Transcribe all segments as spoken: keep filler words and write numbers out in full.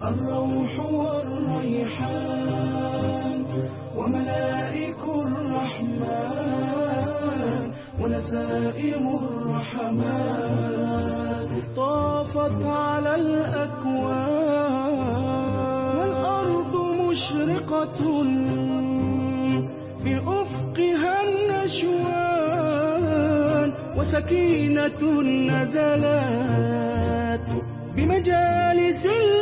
الروح والريحان وملائك الرحمن ونسائم الرحمن طافت على الأكوان والأرض مشرقة بأفقها النشوان وسكينة نزلت بمجالس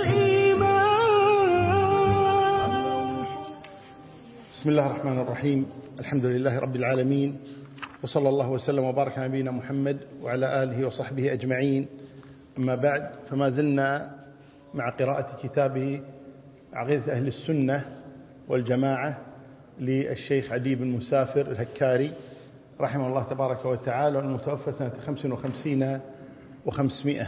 الإيمان. بسم الله الرحمن الرحيم. الحمد لله رب العالمين، وصلى الله وسلم وبارك على نبينا محمد وعلى آله وصحبه أجمعين. أما بعد، فما زلنا مع قراءة كتاب عقيدة أهل السنة والجماعة للشيخ عدي بن مسافر الهكاري رحمه الله تبارك وتعالى، المتوفى سنة خمس وخمسين وخمسمائة.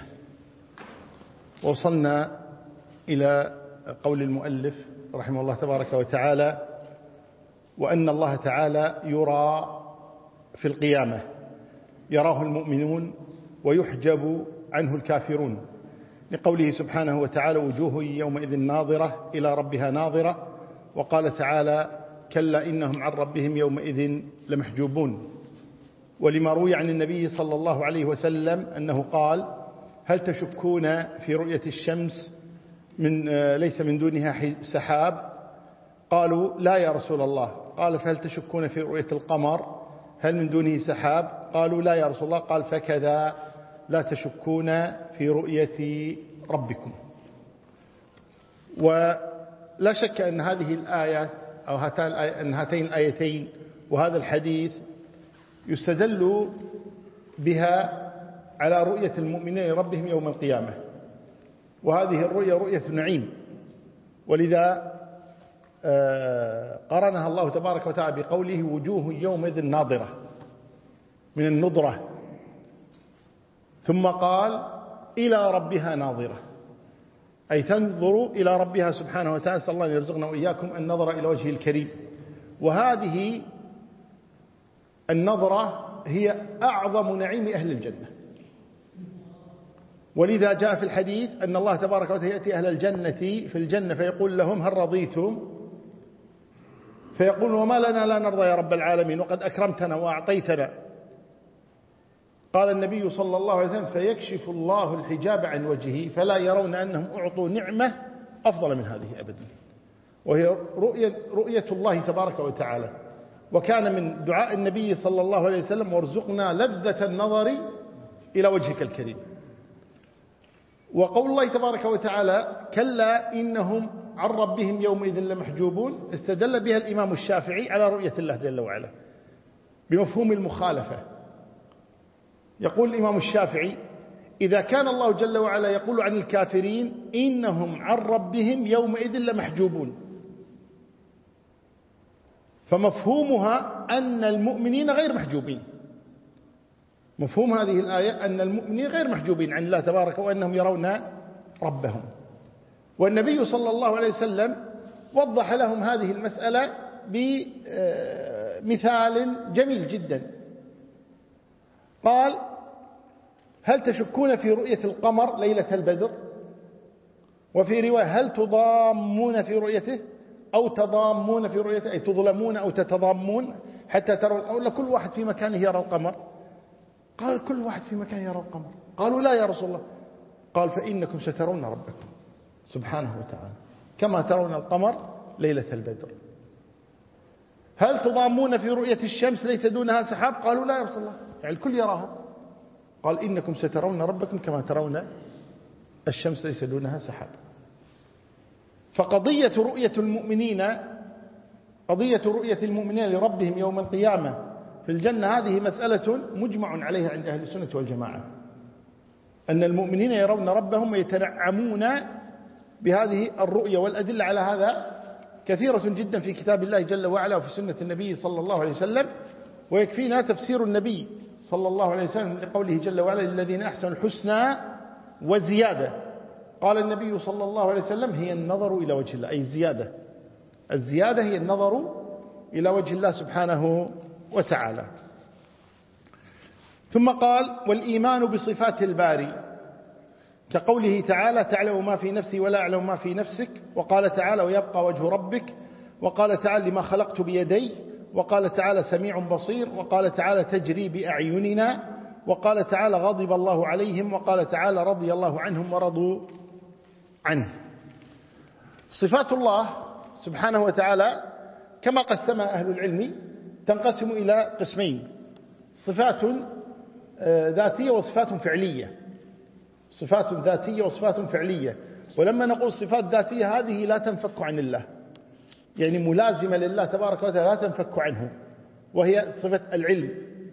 ووصلنا إلى قول المؤلف رحمه الله تبارك وتعالى: وأن الله تعالى يرى في القيامة، يراه المؤمنون ويحجب عنه الكافرون، لقوله سبحانه وتعالى: وجوه يومئذ ناظرة إلى ربها ناظرة. وقال تعالى: كلا إنهم عن ربهم يومئذ لمحجوبون. ولما روي عن النبي صلى الله عليه وسلم أنه قال: هل تشكون في رؤية الشمس من ليس من دونها سحاب؟ قالوا: لا يا رسول الله. قال: فهل تشكون في رؤية القمر هل من دونه سحاب؟ قالوا: لا يا رسول الله. قال: فكذا لا تشكون في رؤية ربكم. ولا شك أن هذه الآية أو أن هاتين الآيتين وهذا الحديث يستدل بها على رؤية المؤمنين ربهم يوم القيامة، وهذه الرؤية رؤية نعيم، ولذا قرنها الله تبارك وتعالى بقوله: وجوه يومئذ ناظرة، من النضرة، ثم قال: إلى ربها ناظرة، أي تنظر إلى ربها سبحانه وتعالى. صلى الله أن يرزقنا وإياكم النظر إلى وجهه الكريم. وهذه النظرة هي أعظم نعيم أهل الجنة، ولذا جاء في الحديث أن الله تبارك وتعالى يأتي أهل الجنة في الجنة فيقول لهم: هل رضيتم؟ فيقول: وما لنا لا نرضى يا رب العالمين، وقد أكرمتنا وأعطيتنا. قال النبي صلى الله عليه وسلم: فيكشف الله الحجاب عن وجهه فلا يرون أنهم أعطوا نعمة أفضل من هذه أبدا، وهي رؤية, رؤية الله تبارك وتعالى. وكان من دعاء النبي صلى الله عليه وسلم: وارزقنا لذة النظر إلى وجهك الكريم. وقول الله تبارك وتعالى: كلا إنهم عن ربهم يومئذ لمحجوبون، استدل بها الإمام الشافعي على رؤية الله جل وعلا بمفهوم المخالفة. يقول الإمام الشافعي: إذا كان الله جل وعلا يقول عن الكافرين: إنهم عن ربهم يومئذ لمحجوبون، فمفهومها أن المؤمنين غير محجوبين. مفهوم هذه الآية أن المؤمنين غير محجوبين عن الله تبارك وأنهم يرون ربهم. والنبي صلى الله عليه وسلم وضح لهم هذه المسألة بمثال جميل جدا. قال: هل تشكون في رؤية القمر ليلة البدر؟ وفي رواية: هل تضامون في رؤيته أو تضامون في رؤيته، أي تظلمون أو تتضامون حتى تروا، أو كل واحد في مكانه يرى القمر؟ قال: كل واحد في مكان يرى القمر. قالوا: لا يا رسول الله. قال: فإنكم سترون ربكم سبحانه وتعالى كما ترون القمر ليلة البدر. هل تضامون في رؤية الشمس ليس دونها سحاب؟ قالوا: لا يا رسول الله، يعني الكل يراها. قال: إنكم سترون ربكم كما ترون الشمس ليس دونها سحاب. فقضية رؤية المؤمنين قضية رؤية المؤمنين لربهم يوم القيامة في الجنة هذه مسألة مجمع عليها عند أهل السنة والجماعة، أن المؤمنين يرون ربهم ويتنعمون بهذه الرؤية. والأدلة على هذا كثيرة جدا في كتاب الله جل وعلا وفي سنة النبي صلى الله عليه وسلم. ويكفينا تفسير النبي صلى الله عليه وسلم لقوله جل وعلا: للذين أحسنوا الحسنى وزيادة. قال النبي صلى الله عليه وسلم: هي النظر إلى وجه الله، أي الزيادة. الزيادة هي النظر إلى وجه الله سبحانه وتعالى. ثم قال: والإيمان بصفات الباري كقوله تعالى تعلم ما في نفسي ولا أعلم ما في نفسك، وقال تعالى ويبقى وجه ربك، وقال تعالى لما خلقت بيدي، وقال تعالى سميع بصير، وقال تعالى تجري بأعيننا، وقال تعالى غضب الله عليهم، وقال تعالى رضي الله عنهم ورضوا عنه. صفات الله سبحانه وتعالى كما قسمها أهل العلم تنقسم إلى قسمين: صفات ذاتية وصفات فعلية. صفات ذاتية وصفات فعلية. ولما نقول صفات ذاتية هذه لا تنفك عن الله، يعني ملازمة لله تبارك وتعالى لا تنفك عنه، وهي صفة العلم،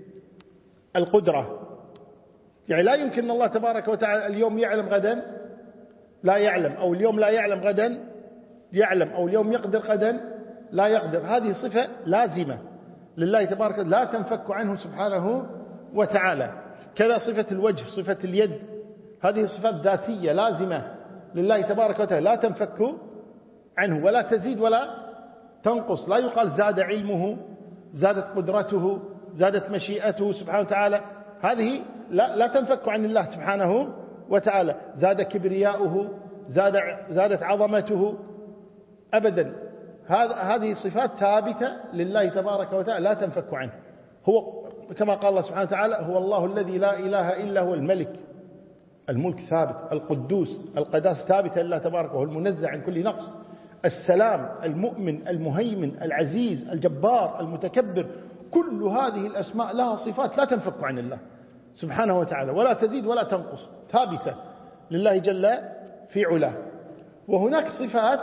القدرة. يعني لا يمكن الله تبارك وتعالى اليوم يعلم غدا لا يعلم، أو اليوم لا يعلم غدا يعلم، أو اليوم يقدر غدا لا يقدر. هذه صفة لازمة لله تبارك وتعالى لا تنفك عنه سبحانه وتعالى. كذا صفة الوجه، صفة اليد، هذه صفات ذاتية لازمة لله تبارك وتعالى لا تنفك عنه ولا تزيد ولا تنقص. لا يقال زاد علمه، زادت قدرته، زادت مشيئته سبحانه وتعالى، هذه لا, لا تنفك عن الله سبحانه وتعالى. زاد كبرياؤه، زاد زادت عظمته، أبدا. هذه صفات ثابتة لله تبارك وتعالى لا تنفك عنه. هو كما قال الله سبحانه وتعالى هو الله الذي لا إله إلا هو الملك، الملك ثابت، القدوس، القداسة ثابتة لله تبارك وهو المنزه عن كل نقص، السلام، المؤمن، المهيمن، العزيز، الجبار، المتكبر. كل هذه الأسماء لها صفات لا تنفك عن الله سبحانه وتعالى ولا تزيد ولا تنقص، ثابتة لله جل في علاه. وهناك صفات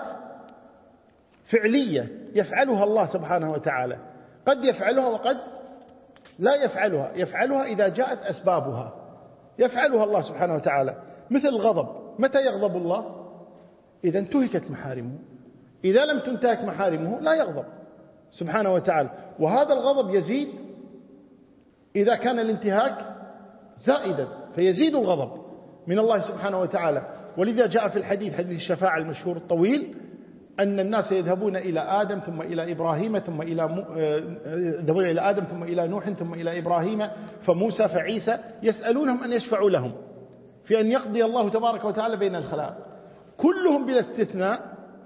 فعلية يفعلها الله سبحانه وتعالى، قد يفعلها وقد لا يفعلها. يفعلها إذا جاءت أسبابها، يفعلها الله سبحانه وتعالى، مثل الغضب. متى يغضب الله؟ إذا انتهكت محارمه. إذا لم تنتهك محارمه لا يغضب سبحانه وتعالى. وهذا الغضب يزيد إذا كان الانتهاك زائدا، فيزيد الغضب من الله سبحانه وتعالى. ولذا جاء في الحديث، حديث الشفاعة المشهور الطويل، أن الناس يذهبون إلى آدم ثم إلى إبراهيم ثم إلى م... يذهبون إلى آدم ثم إلى نوح ثم إلى إبراهيم فموسى فعيسى، يسألونهم أن يشفعوا لهم في أن يقضي الله تبارك وتعالى بين الخلائق. كلهم بلا استثناء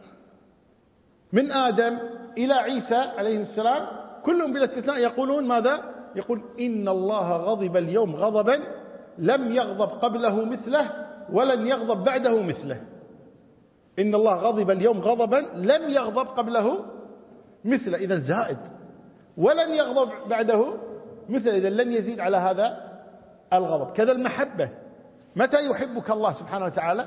من آدم إلى عيسى عليه السلام، كلهم بلا استثناء يقولون ماذا؟ يقول إن الله غضب اليوم غضبا لم يغضب قبله مثله ولن يغضب بعده مثله. إن الله غضب اليوم غضبا لم يغضب قبله مثله، إذا زائد، ولن يغضب بعده مثله، إذا لن يزيد على هذا الغضب. كذا المحبة، متى يحبك الله سبحانه وتعالى؟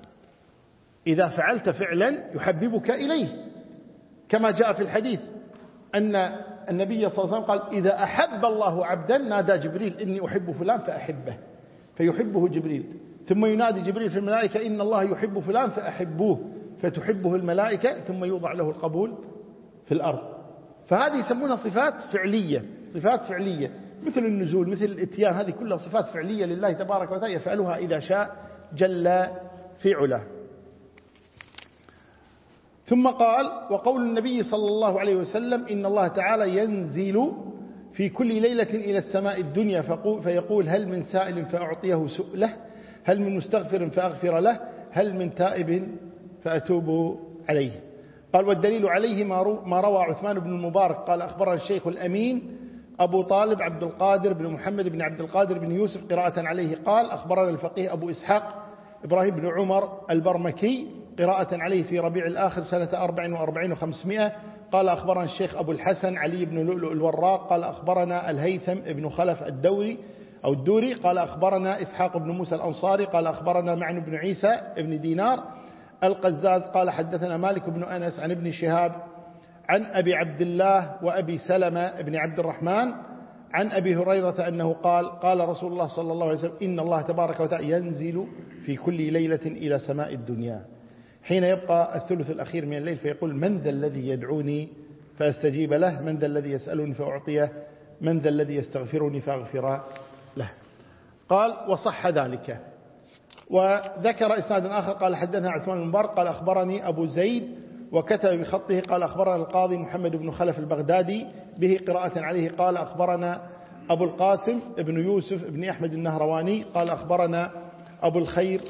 إذا فعلت فعلا يحببك إليه، كما جاء في الحديث أن النبي صلى الله عليه وسلم قال إذا أحب الله عبدا نادى جبريل إني أحب فلان فأحبه، فيحبه جبريل. ثم ينادي جبريل في الملائكة إن الله يحب فلان فأحبوه، فتحبه الملائكة، ثم يوضع له القبول في الأرض. فهذه يسمونها صفات فعلية، صفات فعلية مثل النزول، مثل الاتيان، هذه كلها صفات فعلية لله تبارك وتعالى يفعلها إذا شاء جل في علاه. ثم قال وقول النبي صلى الله عليه وسلم إن الله تعالى ينزل في كل ليلة إلى السماء الدنيا فيقول هل من سائل فأعطيه سؤله، هل من مستغفر فأغفر له، هل من تائب فأتوب عليه. قال والدليل عليه ما روى عثمان بن المبارك قال أخبرنا الشيخ الأمين أبو طالب عبد القادر بن محمد بن عبد القادر بن يوسف قراءة عليه قال أخبرنا الفقيه أبو إسحاق إبراهيم بن عمر البرمكي قراءة عليه في ربيع الآخر سنة أربع وأربعين وخمسمائة قال أخبرنا الشيخ أبو الحسن علي بن لؤلؤ الوراق قال أخبرنا الهيثم بن خلف الدوري أو الدوري قال أخبرنا إسحاق بن موسى الأنصاري قال أخبرنا معن بن عيسى بن دينار القزاز قال حدثنا مالك بن أنس عن ابن شهاب عن أبي عبد الله وأبي سلمة بن عبد الرحمن عن أبي هريرة أنه قال قال رسول الله صلى الله عليه وسلم إن الله تبارك وتعالى ينزل في كل ليلة إلى سماء الدنيا حين يبقى الثلث الأخير من الليل فيقول من ذا الذي يدعوني فأستجيب له، من ذا الذي يسألني فأعطيه، من ذا الذي يستغفرني فأغفر له. قال وصح ذلك. وذكر إسناد آخر قال حدثنا عثمان بن مبارك قال أخبرني أبو زيد وكتب بخطه قال أخبرنا القاضي محمد بن خلف البغدادي به قراءة عليه قال أخبرنا أبو القاسم ابن يوسف ابن أحمد النهرواني قال أخبرنا أبو الخير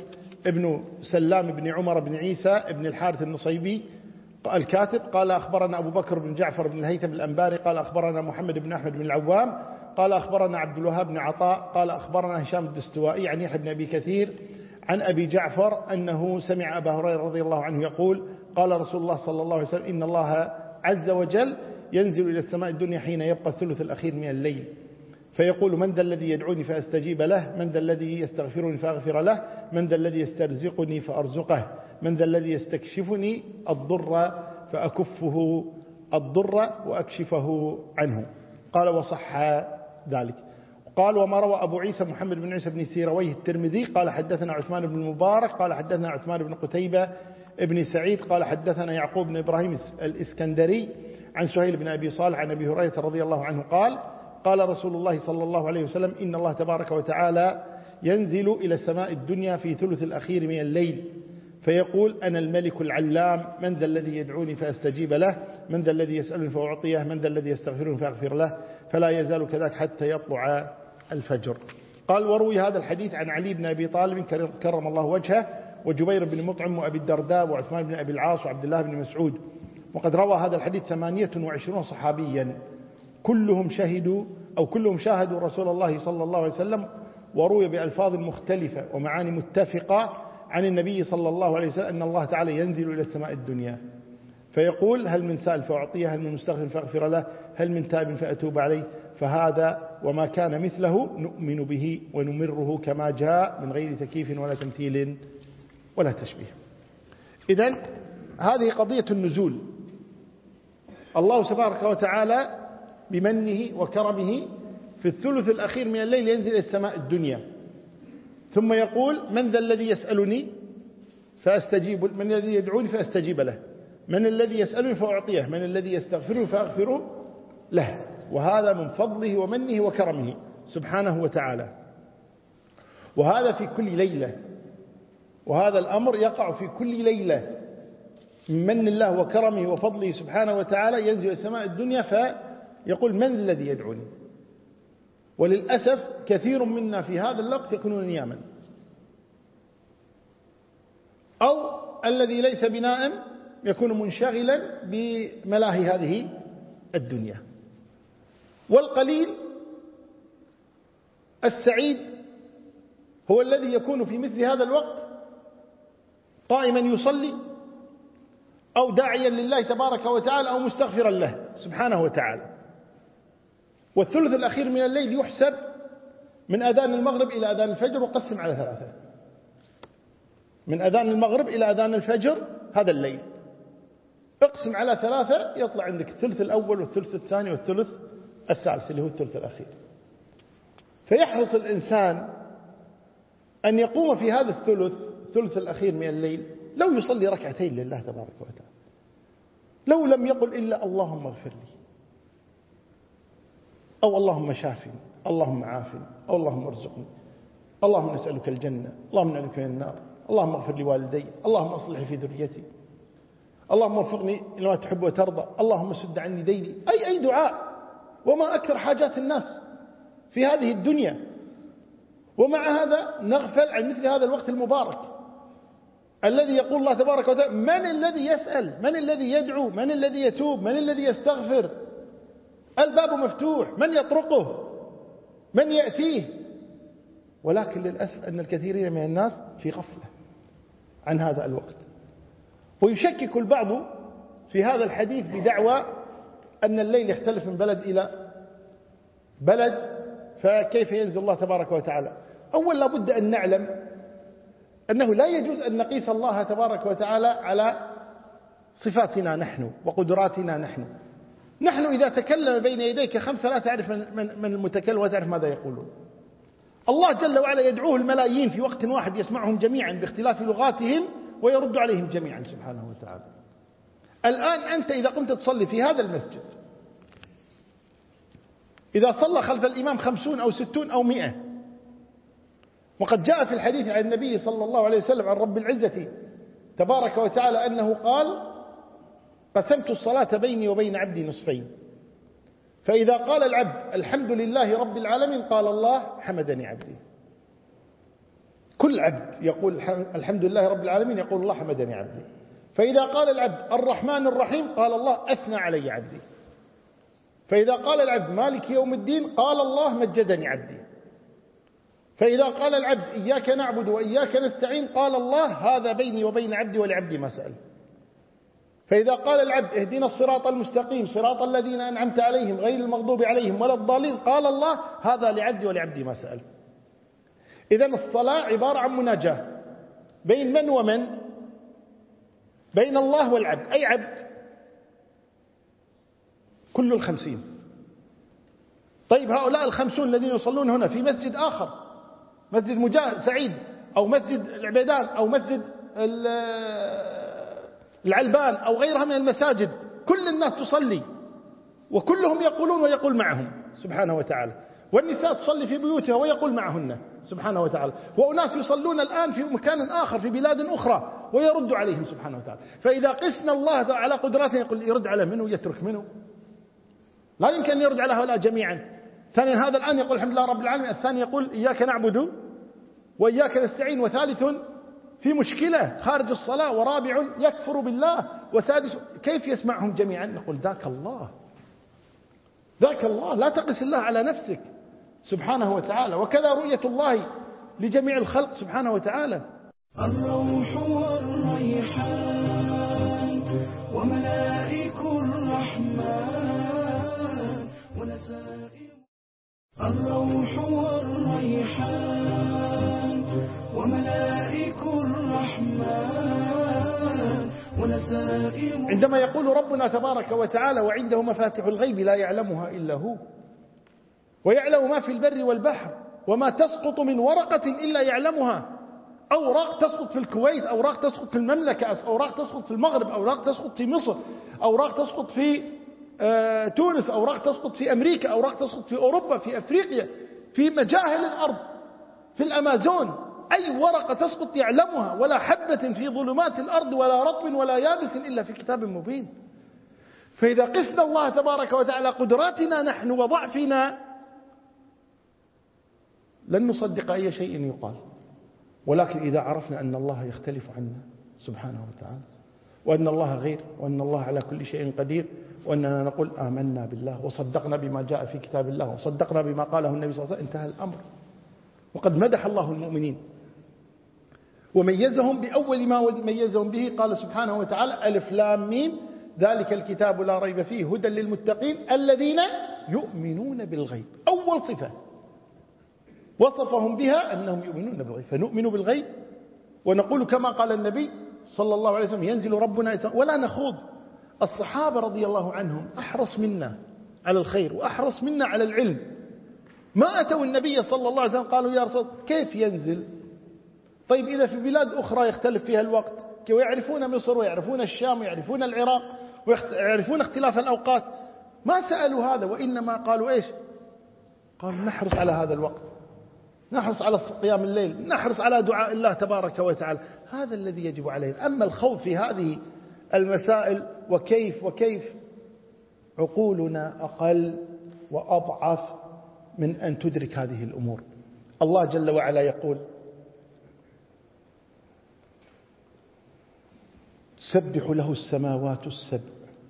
ابن سلام بن عمر بن عيسى ابن الحارث النصيبي الكاتب قال أخبرنا أبو بكر بن جعفر بن الهيثم الأنباري قال أخبرنا محمد بن أحمد بن العوام قال أخبرنا عبد الوهاب بن عطاء قال أخبرنا هشام الدستوائي عن يحيى بن أبي كثير عن أبي جعفر أنه سمع أبا هريرة رضي الله عنه يقول قال رسول الله صلى الله عليه وسلم إن الله عز وجل ينزل إلى السماء الدنيا حين يبقى الثلث الأخير من الليل فيقول من ذا الذي يدعوني فأستجيب له من ذا الذي يستغفرني فأغفر له من ذا الذي يسترزقني فأرزقه من ذا الذي يستكشفني الضر فأكفه الضر وأكشفه عنه. قال وصح ذلك. قال وما روى أبو عيسى محمد بن عيسى بن سيرويه الترمذي قال حدثنا عثمان بن المبارك قال حدثنا عثمان بن قتيبة ابن سعيد قال حدثنا يعقوب بن إبراهيم الإسكندري عن سهيل بن أبي صالح عن أبي هريرة رضي الله عنه قال قال رسول الله صلى الله عليه وسلم إن الله تبارك وتعالى ينزل إلى السماء الدنيا في ثلث الأخير من الليل فيقول أنا الملك العلام من ذا الذي يدعوني فأستجيب له من ذا الذي يسألني فأعطيه من ذا الذي يستغفرني فأغفر له فلا يزال كذلك حتى يطلع الفجر. قال وروي هذا الحديث عن علي بن أبي طالب كرم الله وجهه وجبير بن مطعم وأبي الدرداء وعثمان بن أبي العاص وعبد الله بن مسعود وقد روى هذا الحديث ثمانية وعشرون صحابيا كلهم شهدوا أو كلهم شاهدوا رسول الله صلى الله عليه وسلم وروي بألفاظ مختلفة ومعاني متفقة عن النبي صلى الله عليه وسلم أن الله تعالى ينزل إلى السماء الدنيا فيقول هل من سائل فأعطيه هل من مستغفر فأغفر له هل من تاب فأتوب عليه فهذا وما كان مثله نؤمن به ونمره كما جاء من غير تكييف ولا تمثيل ولا تشبيه. إذن هذه قضية النزول. الله تبارك وتعالى بمنه وكرمه في الثلث الأخير من الليل ينزل إلى السماء الدنيا ثم يقول من ذا الذي يسألني فأستجيب من الذي يدعوني فأستجيب له من الذي يسألني فأعطيه من الذي يستغفرني فأغفر له. وهذا من فضله ومنه وكرمه سبحانه وتعالى وهذا في كل ليلة وهذا الأمر يقع في كل ليلة من من الله وكرمه وفضله سبحانه وتعالى ينزل إلى السماء الدنيا فيقول من الذي يدعوني. وللأسف كثير منا في هذا الوقت يكونون نياما أو الذي ليس بنائم يكون منشغلا بملاهي هذه الدنيا. والقليل السعيد هو الذي يكون في مثل هذا الوقت قائما يصلي أو داعيا لله تبارك وتعالى أو مستغفرا له سبحانه وتعالى. والثلث الأخير من الليل يحسب من أذان المغرب إلى أذان الفجر وقسم على ثلاثة من أذان المغرب إلى أذان الفجر هذا الليل اقسم على ثلاثة يطلع عندك الثلث الأول والثلث الثاني والثلث الثالث اللي هو الثلث الأخير. فيحرص الإنسان أن يقوم في هذا الثلث الثلث الأخير من الليل لو يصلي ركعتين لله تبارك وتعالى لو لم يقل إلا اللهم اغفر لي أو اللهم شافني اللهم عافني أو اللهم ارزقني اللهم نسألك الجنة اللهم نعوذ من النار اللهم اغفر لوالدي اللهم اصلح في ذريتي اللهم وفقني لما تحب وترضى اللهم سد عني ديني أي أي دعاء. وما أكثر حاجات الناس في هذه الدنيا ومع هذا نغفل عن مثل هذا الوقت المبارك الذي يقول الله تبارك وتعالى من الذي يسأل من الذي يدعو من الذي يتوب من الذي يستغفر الباب مفتوح من يطرقه من يأتيه. ولكن للأسف أن الكثيرين من الناس في غفلة عن هذا الوقت. ويشكك البعض في هذا الحديث بدعوى أن الليل يختلف من بلد إلى بلد فكيف ينزل الله تبارك وتعالى. أول لابد أن نعلم أنه لا يجوز أن نقيس الله تبارك وتعالى على صفاتنا نحن وقدراتنا نحن. نحن إذا تكلم بين يديك خمسة لا تعرف من, من, من المتكلم ولا تعرف ماذا يقولون. الله جل وعلا يدعوه الملايين في وقت واحد يسمعهم جميعا باختلاف لغاتهم ويرد عليهم جميعا سبحانه وتعالى. الآن أنت إذا قمت تصلي في هذا المسجد إذا صلى خلف الإمام خمسون أو ستون أو مئة وقد جاء في الحديث عن النبي صلى الله عليه وسلم عن رب العزة تبارك وتعالى أنه قال قسمت الصلاة بيني وبين عبدي نصفين فإذا قال العبد الحمد لله رب العالمين قال الله حمدني عبدي. كل عبد يقول الحمد لله رب العالمين يقول الله حمدني عبدي. فإذا قال العبد الرحمن الرحيم قال الله أثنى علي عبدي. فإذا قال العبد مالك يوم الدين قال الله مجدني عبدي. فإذا قال العبد إياك نعبد وإياك نستعين قال الله هذا بيني وبين عبدي ولعبدي ما سأل. فإذا قال العبد اهدنا الصراط المستقيم صراط الذين أنعمت عليهم غير المغضوب عليهم ولا الضالين قال الله هذا لعبدي ولعبدي ما سأل. إذن الصلاة عبارة عن مناجاة بين من ومن؟ بين الله والعبد. أي عبد؟ كل الخمسين. طيب هؤلاء الخمسون الذين يصلون هنا في مسجد آخر، مسجد مجاهد سعيد أو مسجد العبيدان أو مسجد العلبان أو غيرها من المساجد، كل الناس تصلي وكلهم يقولون ويقول معهم سبحانه وتعالى، والنساء تصلي في بيوتها ويقول معهن سبحانه وتعالى، وأناس يصلون الآن في مكان آخر في بلاد أخرى ويرد عليهم سبحانه وتعالى. فإذا قسنا الله على قدراته يقول يرد على منه ويترك منه، لا يمكن أن يرد على هؤلاء جميعا. ثانيا هذا الآن يقول الحمد لله رب العالمين، الثاني يقول إياك نعبد وإياك نستعين، وثالث في مشكلة خارج الصلاة، ورابع يكفر بالله، وسادس كيف يسمعهم جميعا؟ نقول ذاك الله، ذاك الله، لا تقس الله على نفسك سبحانه وتعالى. وكذا رؤية الله لجميع الخلق سبحانه وتعالى. الروح والريحان وملائك الرحمن ونسائم. الروح والريحان وملائك الرحمن ونسائم. عندما يقول ربنا تبارك وتعالى وعنده مفاتح الغيب لا يعلمها إلا هو، ويعلم ما في البر والبحر، وما تسقط من ورقة إلا يعلمها، أوراق تسقط في الكويت، أوراق تسقط في المملكة، أوراق تسقط في المغرب، أوراق تسقط في مصر، أوراق تسقط في آه تونس، أوراق تسقط في أمريكا، أوراق تسقط في أوروبا، في أفريقيا، في مجاهل الأرض، في الأمازون، أي ورقة تسقط يعلمها، ولا حبة في ظلمات الأرض ولا رطب ولا يابس إلا في كتاب مبين. فإذا قسنا الله تبارك وتعالى قدراتنا نحن وضعفنا لن نصدق أي شيء يقال، ولكن إذا عرفنا أن الله يختلف عنا سبحانه وتعالى، وأن الله غير، وأن الله على كل شيء قدير، وأننا نقول آمنا بالله وصدقنا بما جاء في كتاب الله وصدقنا بما قاله النبي صلى الله عليه وسلم، انتهى الأمر. وقد مدح الله المؤمنين وميزهم بأول ما ميزهم به، قال سبحانه وتعالى ألف لام ميم ذلك الكتاب لا ريب فيه هدى للمتقين الذين يؤمنون بالغيب. أول صفة وصفهم بها أنهم يؤمنون بالغيب، فنؤمن بالغيب ونقول كما قال النبي صلى الله عليه وسلم ينزل ربنا ولا نخوض. الصحابة رضي الله عنهم أحرص منا على الخير وأحرص منا على العلم، ما أتوا النبي صلى الله عليه وسلم قالوا يا رسول كيف ينزل؟ طيب إذا في بلاد أخرى يختلف فيها الوقت، ويعرفون مصر ويعرفون الشام ويعرفون العراق ويعرفون اختلاف الأوقات، ما سألوا هذا، وإنما قالوا إيش؟ قالوا نحرص على هذا الوقت، نحرص على قيام الليل، نحرص على دعاء الله تبارك وتعالى. هذا الذي يجب عليه. أما الخوض في هذه المسائل وكيف وكيف، عقولنا أقل وأضعف من أن تدرك هذه الأمور. الله جل وعلا يقول تسبح له السماوات السبع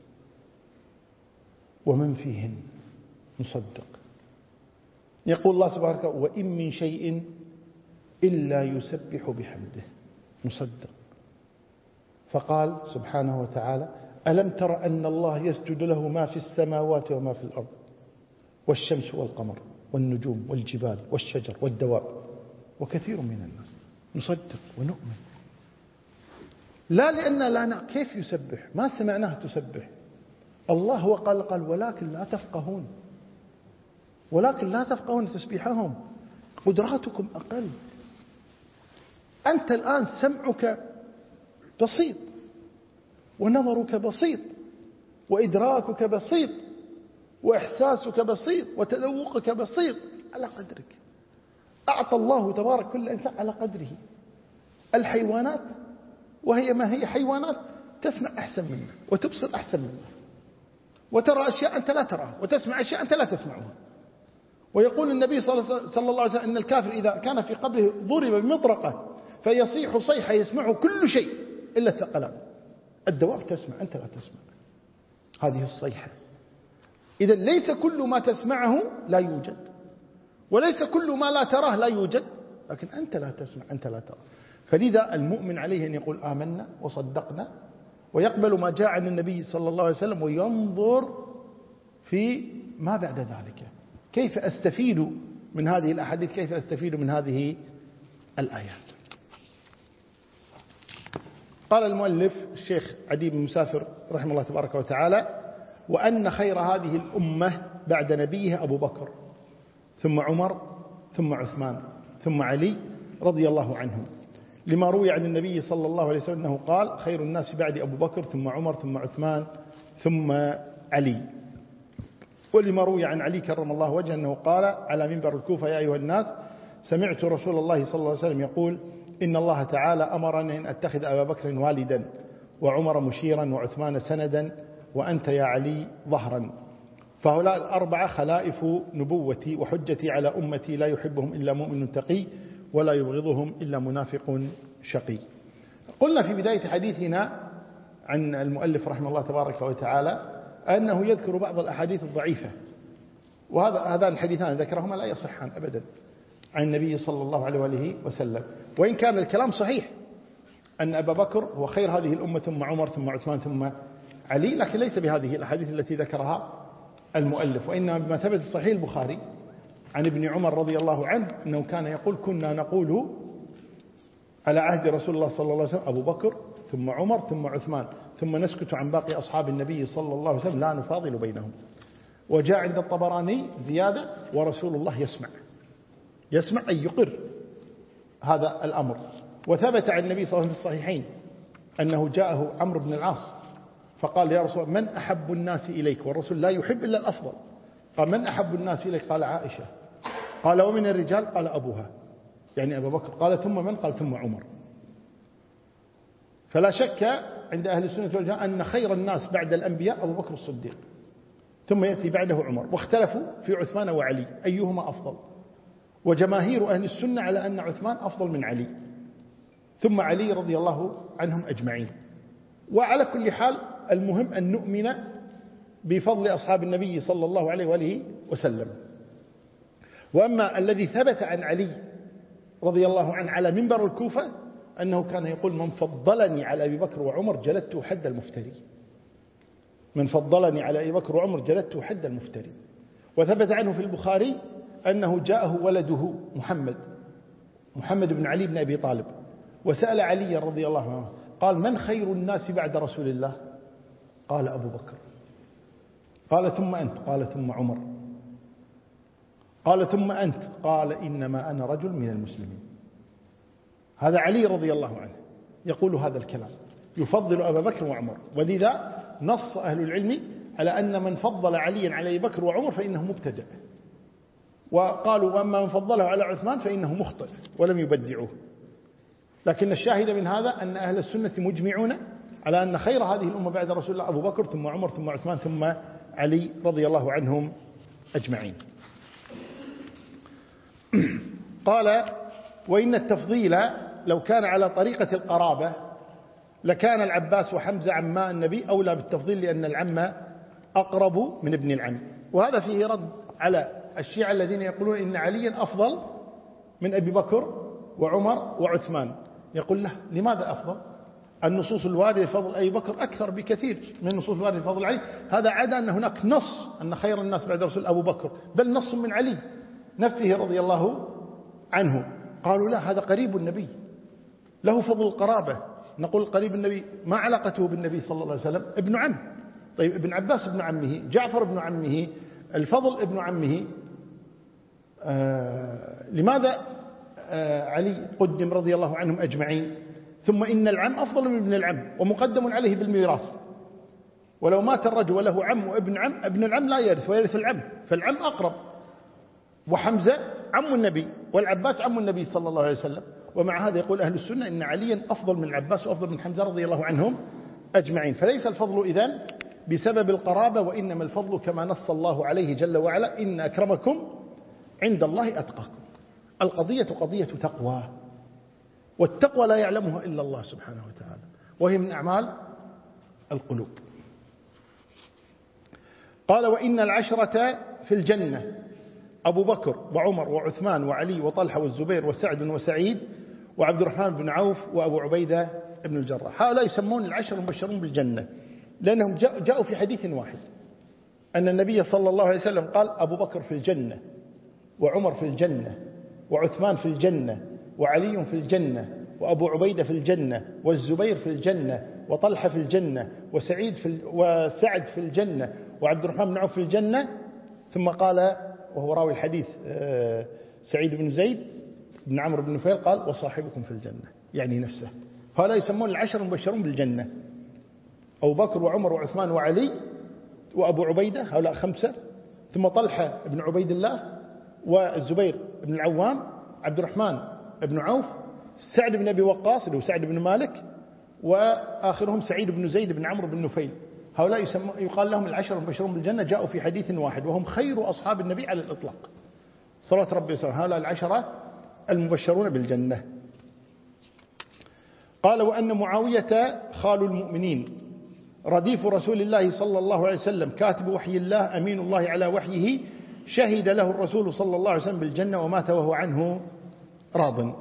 ومن فيهن، نصدق. يقول الله سبحانه وتعالى وإن من شيء إلا يسبح بحمده، نصدق. فقال سبحانه وتعالى ألم تر أن الله يسجد له ما في السماوات وما في الأرض والشمس والقمر والنجوم والجبال والشجر والدواب وكثير من الناس، نصدق ونؤمن. لا لأن لا نعلم كيف يسبح، ما سمعناه تسبح. الله هو قال قال ولكن لا تفقهون، ولكن لا تفقهون تسبيحهم، قدراتكم أقل. أنت الآن سمعك بسيط ونظرك بسيط وإدراكك بسيط وإحساسك بسيط وتذوقك بسيط على قدرك. أعطى الله تبارك كل إنسان على قدره. الحيوانات وهي ما هي حيوانات تسمع أحسن منه وتبصر أحسن منه وترى أشياء أنت لا تراها وتسمع أشياء أنت لا تسمعها، ويقول النبي صلى الله عليه وسلم أن الكافر إذا كان في قبره ضرب بمطرقة فيصيح صيحة يسمعه كل شيء إلا الثقلان. الدواب تسمع، أنت لا تسمع هذه الصيحة. إذا ليس كل ما تسمعه لا يوجد، وليس كل ما لا تراه لا يوجد، لكن أنت لا تسمع، أنت لا ترى. فلذا المؤمن عليه أن يقول آمنا وصدقنا، ويقبل ما جاء عن النبي صلى الله عليه وسلم، وينظر في ما بعد ذلك، كيف أستفيد من هذه الأحاديث، كيف أستفيد من هذه الآيات. قال المؤلف الشيخ عدي بن مسافر رحمه الله تبارك وتعالى: وأن خير هذه الأمة بعد نبيها أبو بكر، ثم عمر، ثم عثمان، ثم علي رضي الله عنهم، لما روي عن النبي صلى الله عليه وسلم أنه قال: خير الناس بعد أبو بكر، ثم عمر، ثم عثمان، ثم علي. ولما روي عن علي كرم الله وجهه أنه قال على منبر الكوفة: يا أيها الناس، سمعت رسول الله صلى الله عليه وسلم يقول: إن الله تعالى أمرني أن أتخذ أبا بكر والدا، وعمر مشيرا، وعثمان سندا، وأنت يا علي ظهرا. فهؤلاء الأربعة خلائف نبوتي وحجتي على أمتي، لا يحبهم إلا مؤمن تقي، ولا يبغضهم إلا منافق شقي. قلنا في بداية حديثنا عن المؤلف رحمه الله تبارك وتعالى أنه يذكر بعض الأحاديث الضعيفة، وهذا هذان الحديثان ذكرهما لا يصحان أبدا عن النبي صلى الله عليه وآله وسلم، وإن كان الكلام صحيح أن أبا بكر هو خير هذه الأمة، ثم عمر، ثم عثمان، ثم علي، لكن ليس بهذه الأحاديث التي ذكرها المؤلف، وإنما بما ثبت في صحيح البخاري عن ابن عمر رضي الله عنه أنه كان يقول: كنا نقول على عهد رسول الله صلى الله عليه وسلم أبو بكر، ثم عمر، ثم عثمان، ثم نسكت عن باقي أصحاب النبي صلى الله عليه وسلم لا نفاضل بينهم. وجاء عند الطبراني زيادة: ورسول الله يسمع، يسمع أي يقر هذا الأمر. وثبت عن النبي صلى الله عليه وسلم في الصحيحين أنه جاءه عمرو بن العاص فقال: يا رسول الله، من أحب الناس إليك؟ والرسول لا يحب إلا الأفضل. قال: من أحب الناس إليك؟ قال: عائشة. قال: ومن الرجال؟ قال: أبوها، يعني أبا بكر. قال: ثم من؟ قال: ثم عمر. فلا شك عند أهل السنة والجماعة أن خير الناس بعد الأنبياء أبو بكر الصديق، ثم يأتي بعده عمر، واختلفوا في عثمان وعلي أيهما أفضل، وجماهير أهل السنة على أن عثمان أفضل من علي، ثم علي رضي الله عنهم أجمعين. وعلى كل حال المهم أن نؤمن بفضل أصحاب النبي صلى الله عليه وآله وسلم. وأما الذي ثبت عن علي رضي الله عنه على منبر الكوفة أنه كان يقول: من فضلني على أبي بكر وعمر جلدته حد المفتري، من فضلني على أبي بكر وعمر جلدته حد المفتري. وثبت عنه في البخاري أنه جاءه ولده محمد محمد بن علي بن أبي طالب، وسأل علي رضي الله عنه قال: من خير الناس بعد رسول الله؟ قال: أبو بكر. قال: ثم أنت؟ قال: ثم عمر. قال: ثم أنت؟ قال: إنما أنا رجل من المسلمين. هذا علي رضي الله عنه يقول هذا الكلام، يفضل أبا بكر وعمر. ولذا نص أهل العلم على أن من فضل عليا على أبي بكر وعمر فإنه مبتدع، وقالوا: وأما من فضله على عثمان فإنه مخطئ، ولم يبدعوه. لكن الشاهد من هذا أن أهل السنة مجمعون على أن خير هذه الأمة بعد رسول الله أبو بكر، ثم عمر، ثم عثمان، ثم علي رضي الله عنهم أجمعين. قال: وإن التفضيل لو كان على طريقة القرابة لكان العباس وحمزة عما النبي أولى بالتفضيل، لأن العم أقرب من ابن العم. وهذا فيه رد على الشيعة الذين يقولون إن عليا أفضل من أبي بكر وعمر وعثمان. يقول له: لماذا أفضل؟ النصوص الواردة بفضل أبي بكر أكثر بكثير من النصوص الواردة بفضل علي. هذا عدا أن هناك نص أن خير الناس بعد رسول أبو بكر، بل نص من علي نفسه رضي الله عنه. قالوا: لا، هذا قريب النبي، له فضل القرابة. نقول: قريب النبي ما علاقته بالنبي صلى الله عليه وسلم؟ ابن عم. طيب، ابن عباس ابن عمه، جعفر ابن عمه، الفضل ابن عمه. آه لماذا آه علي قدم رضي الله عنهم أجمعين؟ ثم إن العم أفضل من ابن العم ومقدم عليه بالميراث، ولو مات الرجل وله عم وابن عم، ابن العم لا يرث ويرث العم، فالعم أقرب. وحمزة عم النبي والعباس عم النبي صلى الله عليه وسلم. ومع هذا يقول أهل السنة إن عليا أفضل من العباس وأفضل من حمزة رضي الله عنهم أجمعين. فليس الفضل إذن بسبب القرابة، وإنما الفضل كما نص الله عليه جل وعلا: إن أكرمكم عند الله أتقاكم. القضية قضية تقوى، والتقوى لا يعلمها إلا الله سبحانه وتعالى، وهي من أعمال القلوب. قال وإن العشرة في الجنة أبو بكر وعمر وعثمان وعلي وطلحة والزبير وسعد وسعيد وعبد الرحمن بن عوف وأبو عبيدة بن الجراح. هؤلاء يسمون العشر المبشرون بالجنة لأنهم جاءوا في حديث واحد أن النبي صلى الله عليه وسلم قال أبو بكر في الجنة، وعمر في الجنة، وعثمان في الجنة، وعلي في الجنة، وأبو عبيدة في الجنة، والزبير في الجنة، وطلحة في الجنة، وسعيد في وسعد في الجنة، وعبد الرحمن بن عوف في الجنة. ثم قال وهو راوي الحديث سعيد بن زيد بن عمرو بن نفيل قال وصاحبكم في الجنة، يعني نفسه. فهؤلاء يسمون العشر المبشرون بالجنة: أبو بكر وعمر وعثمان وعلي وأبو عبيدة، هؤلاء خمسة، ثم طلحة بن عبيد الله، والزبير بن العوام، عبد الرحمن بن عوف، سعد بن أبي وقاص اللي هو سعد بن مالك، وآخرهم سعيد بن زيد بن عمرو بن نفيل. هؤلاء يقال لهم العشر المبشرون بالجنة، جاءوا في حديث واحد، وهم خير أصحاب النبي على الإطلاق صلوات ربي وسلامه. هؤلاء العشرة المبشرون بالجنة. قال وأن معاوية خال المؤمنين رديف رسول الله صلى الله عليه وسلم كاتب وحي الله أمين الله على وحيه شهد له الرسول صلى الله عليه وسلم بالجنة ومات وهو عنه راض.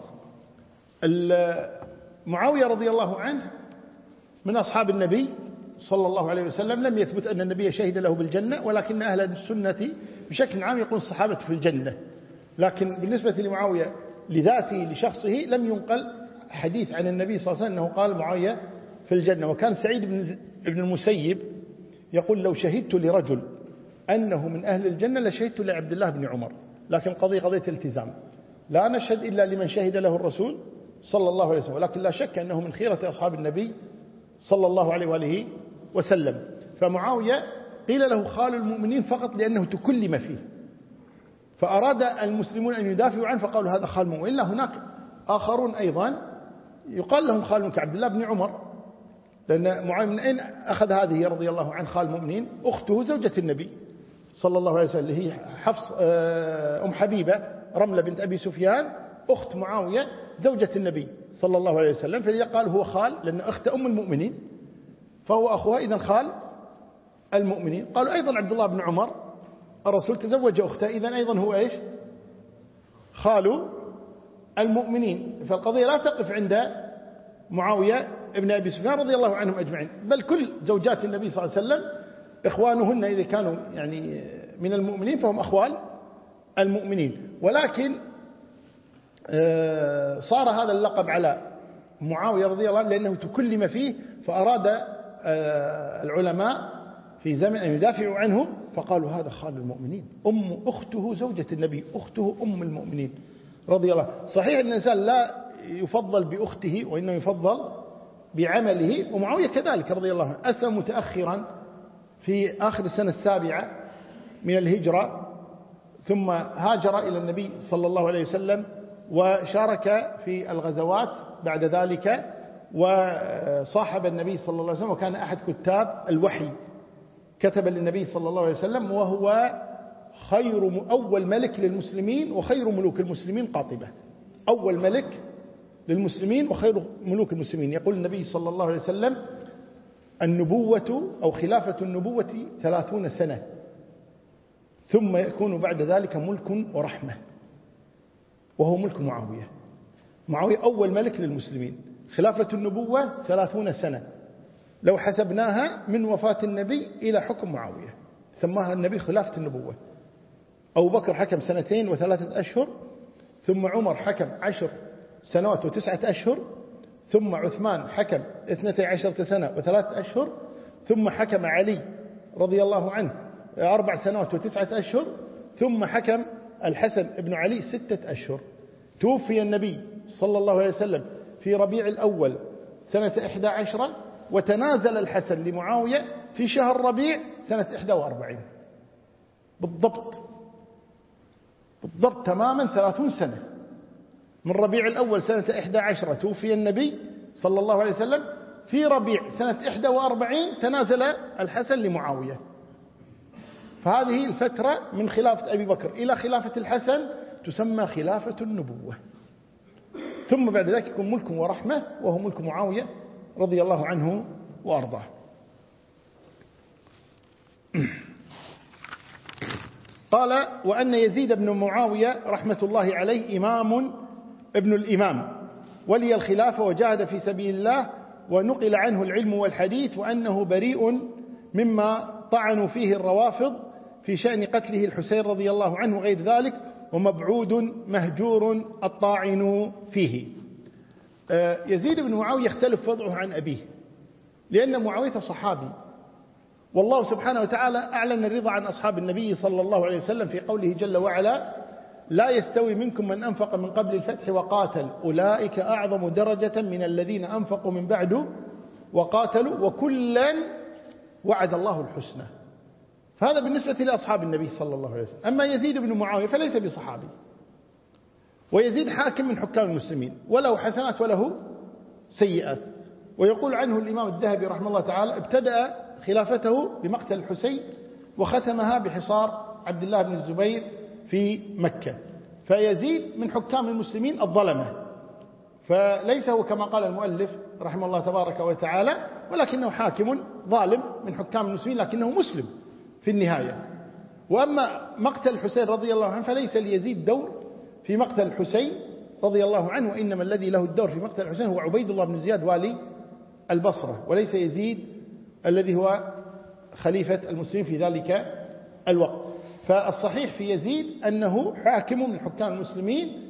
معاوية رضي الله عنه من أصحاب النبي صلى الله عليه وسلم، لم يثبت أن النبي شهد له بالجنة، ولكن أهل السنة بشكل عام يقول الصحابة في الجنة. لكن بالنسبة لمعاوية لذاته لشخصه لم ينقل حديث عن النبي صلى الله عليه وسلم أنه قال معاوية في الجنة. وكان سعيد بن المسيب يقول لو شهدت لرجل أنه من أهل الجنة لشهدت لعبد الله بن عمر، لكن قضية قضية التزام، لا نشهد إلا لمن شهد له الرسول صلى الله عليه وسلم، ولكن لا شك أنه من خيرة أصحاب النبي صلى الله عليه وآله وسلم. فمعاوية قيل له خال المؤمنين فقط لأنه تكلم فيه، فأراد المسلمون أن يدافعوا عنه فقالوا هذا خال المؤمنين. إلا هناك آخرون أيضا يقال لهم خال المؤمنين كعبد الله بن عمر، لأن معاوية من أين أخذ هذه رضي الله عنه خال المؤمنين؟ أخته زوجة النبي صلى الله عليه وسلم اللي هي حفص أم حبيبة رملة بنت أبي سفيان أخت معاوية زوجة النبي صلى الله عليه وسلم، فلذا قال هو خال لأن أخت أم المؤمنين فهو أخوها إذن خال المؤمنين. قالوا أيضا عبد الله بن عمر الرسول تزوج أخته، إذن أيضا هو إيش؟ خال المؤمنين. فالقضية لا تقف عند معاوية ابن أبي سفيان رضي الله عنهم أجمعين، بل كل زوجات النبي صلى الله عليه وسلم إخوانهن إذا كانوا يعني من المؤمنين فهم أخوال المؤمنين. ولكن صار هذا اللقب على معاوية رضي الله عنه لأنه تكلم فيه، فأراد العلماء في زمن أن يدافعوا عنه فقالوا هذا خال المؤمنين، أم أخته زوجة النبي، أخته أم المؤمنين رضي الله. صحيح أن الإنسان لا يفضل بأخته وإنه يفضل بعمله، ومعاوية كذلك رضي الله عنه أسلم متأخرا في آخر السنة السابعة من الهجرة، ثم هاجر إلى النبي صلى الله عليه وسلم وشارك في الغزوات بعد ذلك، وصاحب النبي صلى الله عليه وسلم، وكان أحد كتاب الوحي، كتب للنبي صلى الله عليه وسلم، وهو خير أول ملك للمسلمين وخير ملوك المسلمين قاطبة، أول ملك للمسلمين وخير ملوك المسلمين. يقول النبي صلى الله عليه وسلم النبوة أو خلافة النبوة ثلاثون سنة ثم يكون بعد ذلك ملك ورحمة، وهو ملك معاوية. معاوية أول ملك للمسلمين، خلافة النبوة ثلاثون سنة، لو حسبناها من وفاة النبي إلى حكم معاوية سماها النبي خلافة النبوة. أبو بكر حكم سنتين وثلاثة أشهر، ثم عمر حكم عشر سنوات وتسعة أشهر، ثم عثمان حكم اثنتي عشرة سنة وثلاثة أشهر، ثم حكم علي رضي الله عنه أربع سنوات وتسعة أشهر، ثم حكم الحسن بن علي ستة أشهر. توفي النبي صلى الله عليه وسلم في ربيع الأول سنة إحدى عشرة، وتنازل الحسن لمعاوية في شهر ربيع سنة إحدى وأربعين، بالضبط بالضبط تماما ثلاثون سنة. من ربيع الأول سنة إحدى عشرة توفي النبي صلى الله عليه وسلم، في ربيع سنة إحدى وأربعين تنازل الحسن لمعاوية. فهذه الفترة من خلافة أبي بكر إلى خلافة الحسن تسمى خلافة النبوة. ثم بعد ذلك يكون ملك ورحمة وهو ملك معاوية رضي الله عنه وأرضاه. قال وأن يزيد بن معاوية رحمة الله عليه إمام ابن الإمام ولي الخلافة وجاهد في سبيل الله، ونقل عنه العلم والحديث، وأنه بريء مما طعنوا فيه الروافض في شأن قتله الحسين رضي الله عنه غير ذلك، ومبعود مهجور الطاعن فيه. يزيد بن معاوية يختلف وضعه عن أبيه، لأن معاوية صحابي، والله سبحانه وتعالى أعلن الرضا عن أصحاب النبي صلى الله عليه وسلم في قوله جل وعلا: لا يستوي منكم من أنفق من قبل الفتح وقاتل أولئك أعظم درجة من الذين أنفقوا من بعد وقاتلوا وكلا وعد الله الحسنى. فهذا بالنسبة لأصحاب النبي صلى الله عليه وسلم. أما يزيد بن معاوية فليس بصحابي، ويزيد حاكم من حكام المسلمين، وله حسنات وله سيئات. ويقول عنه الإمام الذهبي رحمه الله تعالى: ابتدأ خلافته بمقتل الحسين وختمها بحصار عبد الله بن الزبير في مكة. فيزيد من حكام المسلمين الظلمة، فليس هو كما قال المؤلف رحمه الله تبارك وتعالى، ولكنه حاكم ظالم من حكام المسلمين، لكنه مسلم في النهاية. وأما مقتل الحسين رضي الله عنه فليس ليزيد دور في مقتل الحسين رضي الله عنه، وإنما الذي له الدور في مقتل الحسين هو عبيد الله بن زياد والي البصرة، وليس يزيد الذي هو خليفة المسلمين في ذلك الوقت. فالصحيح في يزيد أنه حاكم من حكام المسلمين،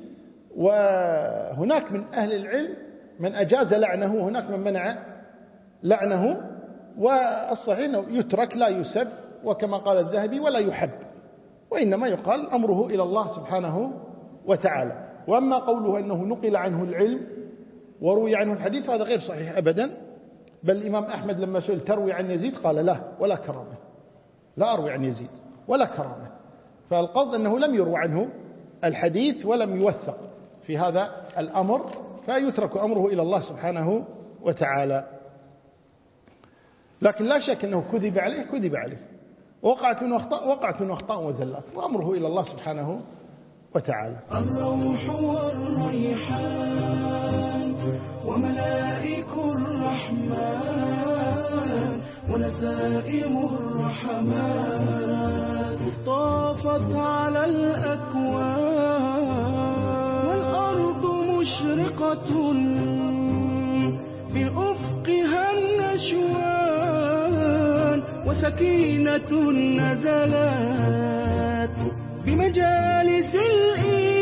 وهناك من أهل العلم من أجاز لعنه وهناك من منع لعنه، والصحيح أنه يترك لا يسب، وكما قال الذهبي ولا يحب، وإنما يقال أمره إلى الله سبحانه وتعالى. وأما قوله أنه نقل عنه العلم وروي عنه الحديث فهذا غير صحيح أبدا، بل الإمام أحمد لما سئل تروي عن يزيد قال لا ولا كرامة، لا أروي عن يزيد ولا كرامة. فالقصد أنه لم يروى عنه الحديث ولم يوثق في هذا الأمر، فيترك أمره إلى الله سبحانه وتعالى. لكن لا شك أنه كذب عليه كذب عليه وقعت منه أخطاء وقعت منه أخطاء وزلات، وأمره إلى الله سبحانه وتعالى. الروح والريحان وملائك الرحمن ونسائم الرحمات طافت على الأكوان، والأرض مشرقة بأفقها النشوان، وسكينة نزلت بمجالس الإيمان